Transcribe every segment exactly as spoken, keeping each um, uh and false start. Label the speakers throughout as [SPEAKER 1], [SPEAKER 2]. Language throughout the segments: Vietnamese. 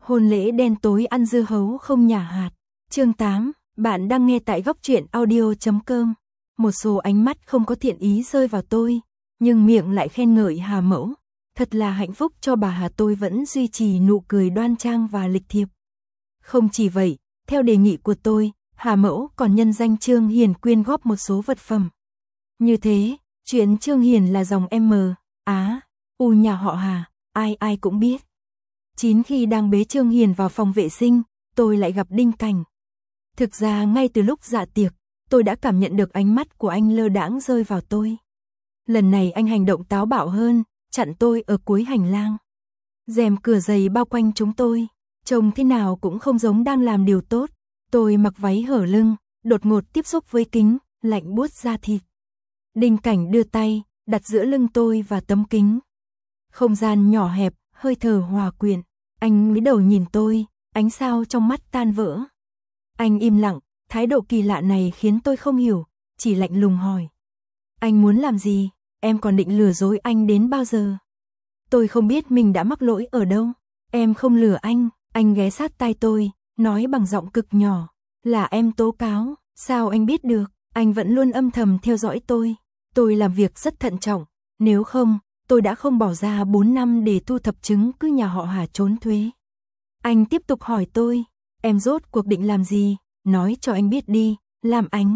[SPEAKER 1] Hôn lễ đen tối ăn dưa hấu không nhả hạt. Chương tám, bạn đang nghe tại góc truyện audio chấm com. Một số ánh mắt không có thiện ý rơi vào tôi, nhưng miệng lại khen ngợi Hà mẫu. Thật là hạnh phúc cho bà Hà, tôi vẫn duy trì nụ cười đoan trang và lịch thiệp. Không chỉ vậy, theo đề nghị của tôi, Hà mẫu còn nhân danh Trương Hiền quyên góp một số vật phẩm. Như thế, chuyện Trương Hiền là dòng M, Á, U nhà họ Hà, ai ai cũng biết. Chín khi đang bế Trương Hiền vào phòng vệ sinh, tôi lại gặp Đinh Cảnh. Thực ra ngay từ lúc dạ tiệc, tôi đã cảm nhận được ánh mắt của anh lơ đãng rơi vào tôi. Lần này anh hành động táo bạo hơn, chặn tôi ở cuối hành lang. Rèm cửa dày bao quanh chúng tôi, trông thế nào cũng không giống đang làm điều tốt. Tôi mặc váy hở lưng, đột ngột tiếp xúc với kính, lạnh buốt da thịt. Đinh Cảnh đưa tay, đặt giữa lưng tôi và tấm kính. Không gian nhỏ hẹp, hơi thở hòa quyện. Anh cúi đầu nhìn tôi, ánh sao trong mắt tan vỡ. Anh im lặng, thái độ kỳ lạ này khiến tôi không hiểu, chỉ lạnh lùng hỏi. Anh muốn làm gì? Em còn định lừa dối anh đến bao giờ? Tôi không biết mình đã mắc lỗi ở đâu. Em không lừa anh. Anh ghé sát tai tôi, nói bằng giọng cực nhỏ. Là em tố cáo. Sao anh biết được? Anh vẫn luôn âm thầm theo dõi tôi. Tôi làm việc rất thận trọng. Nếu không, tôi đã không bỏ ra bốn năm để thu thập chứng cứ nhà họ Hà trốn thuế. Anh tiếp tục hỏi tôi. Em rốt cuộc định làm gì? Nói cho anh biết đi. Làm Ánh.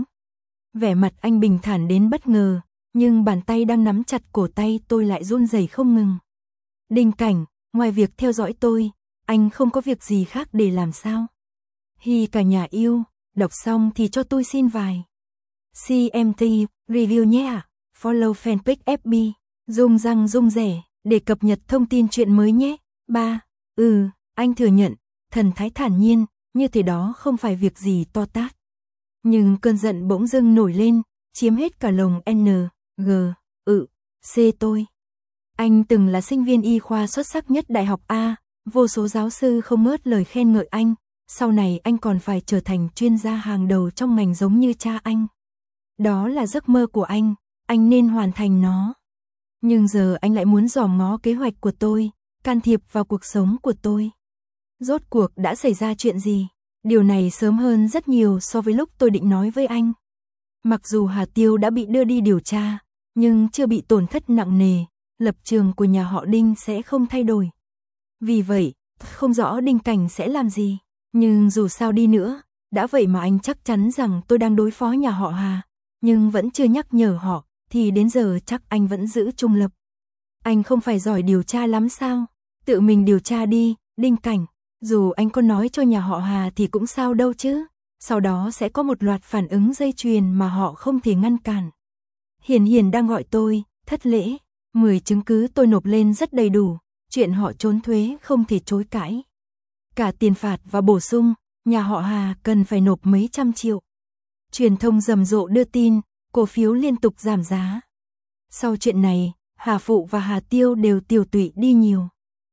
[SPEAKER 1] Vẻ mặt anh bình thản đến bất ngờ, nhưng bàn tay đang nắm chặt cổ tay tôi lại run rẩy không ngừng. Đinh Cảnh, ngoài việc theo dõi tôi, anh không có việc gì khác để làm sao? Hi cả nhà yêu, đọc xong thì cho tôi xin vài xê em tê review nhé. Follow fanpage ép bê, rung răng rung rẻ, để cập nhật thông tin chuyện mới nhé. ba. Ừ, anh thừa nhận, thần thái thản nhiên, như thế đó không phải việc gì to tát. Nhưng cơn giận bỗng dưng nổi lên, chiếm hết cả lồng N, G, ự, C tôi. Anh từng là sinh viên y khoa xuất sắc nhất Đại học A, vô số giáo sư không ngớt lời khen ngợi anh, sau này anh còn phải trở thành chuyên gia hàng đầu trong ngành giống như cha anh. Đó là giấc mơ của anh, anh nên hoàn thành nó. Nhưng giờ anh lại muốn dòm ngó kế hoạch của tôi, can thiệp vào cuộc sống của tôi. Rốt cuộc đã xảy ra chuyện gì? Điều này sớm hơn rất nhiều so với lúc tôi định nói với anh. Mặc dù Hà Tiêu đã bị đưa đi điều tra, nhưng chưa bị tổn thất nặng nề, lập trường của nhà họ Đinh sẽ không thay đổi. Vì vậy, không rõ Đinh Cảnh sẽ làm gì, nhưng dù sao đi nữa, đã vậy mà anh chắc chắn rằng tôi đang đối phó nhà họ Hà, nhưng vẫn chưa nhắc nhở họ, thì đến giờ chắc anh vẫn giữ trung lập. Anh không phải giỏi điều tra lắm sao? Tự mình điều tra đi, Đinh Cảnh. Dù anh có nói cho nhà họ Hà thì cũng sao đâu chứ. Sau đó sẽ có một loạt phản ứng dây chuyền mà họ không thể ngăn cản. Hiền Hiền đang gọi tôi, thất lễ. Mười chứng cứ tôi nộp lên rất đầy đủ. Chuyện họ trốn thuế không thể chối cãi. Cả tiền phạt và bổ sung, nhà họ Hà cần phải nộp mấy trăm triệu. Truyền thông rầm rộ đưa tin, cổ phiếu liên tục giảm giá. Sau chuyện này, Hà Phụ và Hà Tiêu đều tiều tụy đi nhiều.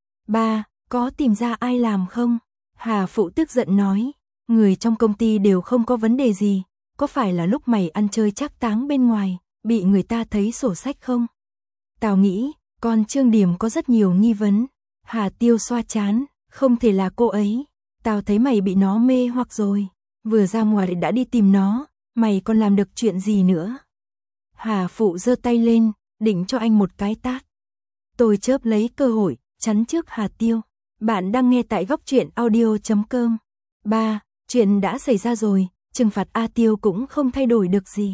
[SPEAKER 1] ba. Có tìm ra ai làm không? Hà Phụ tức giận nói, người trong công ty đều không có vấn đề gì, có phải là lúc mày ăn chơi trác táng bên ngoài, bị người ta thấy sổ sách không? Tao nghĩ, con Trương Điểm có rất nhiều nghi vấn. Hà Tiêu xoa chán, không thể là cô ấy, tao thấy mày bị nó mê hoặc rồi, vừa ra ngoài đã đi tìm nó, mày còn làm được chuyện gì nữa? Hà Phụ giơ tay lên, định cho anh một cái tát. Tôi chớp lấy cơ hội, chắn trước Hà Tiêu. Bạn đang nghe tại góc truyện audio chấm com. ba. Chuyện đã xảy ra rồi, trừng phạt A Tiêu cũng không thay đổi được gì.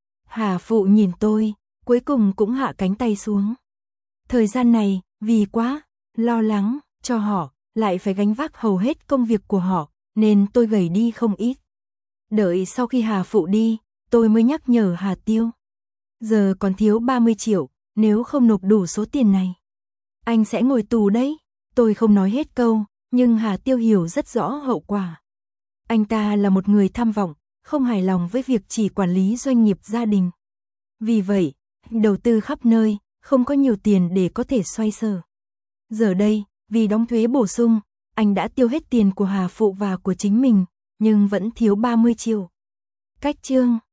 [SPEAKER 1] Hà Phụ nhìn tôi, cuối cùng cũng hạ cánh tay xuống. Thời gian này, vì quá lo lắng cho họ, lại phải gánh vác hầu hết công việc của họ, nên tôi gầy đi không ít. Đợi sau khi Hà Phụ đi, tôi mới nhắc nhở Hà Tiêu. Giờ còn thiếu ba mươi triệu, nếu không nộp đủ số tiền này, anh sẽ ngồi tù đấy. Tôi không nói hết câu, nhưng Hà Tiêu hiểu rất rõ hậu quả. Anh ta là một người tham vọng, không hài lòng với việc chỉ quản lý doanh nghiệp gia đình. Vì vậy, đầu tư khắp nơi, không có nhiều tiền để có thể xoay sở. Giờ đây, vì đóng thuế bổ sung, anh đã tiêu hết tiền của Hà Phụ và của chính mình, nhưng vẫn thiếu ba mươi triệu. Cách chương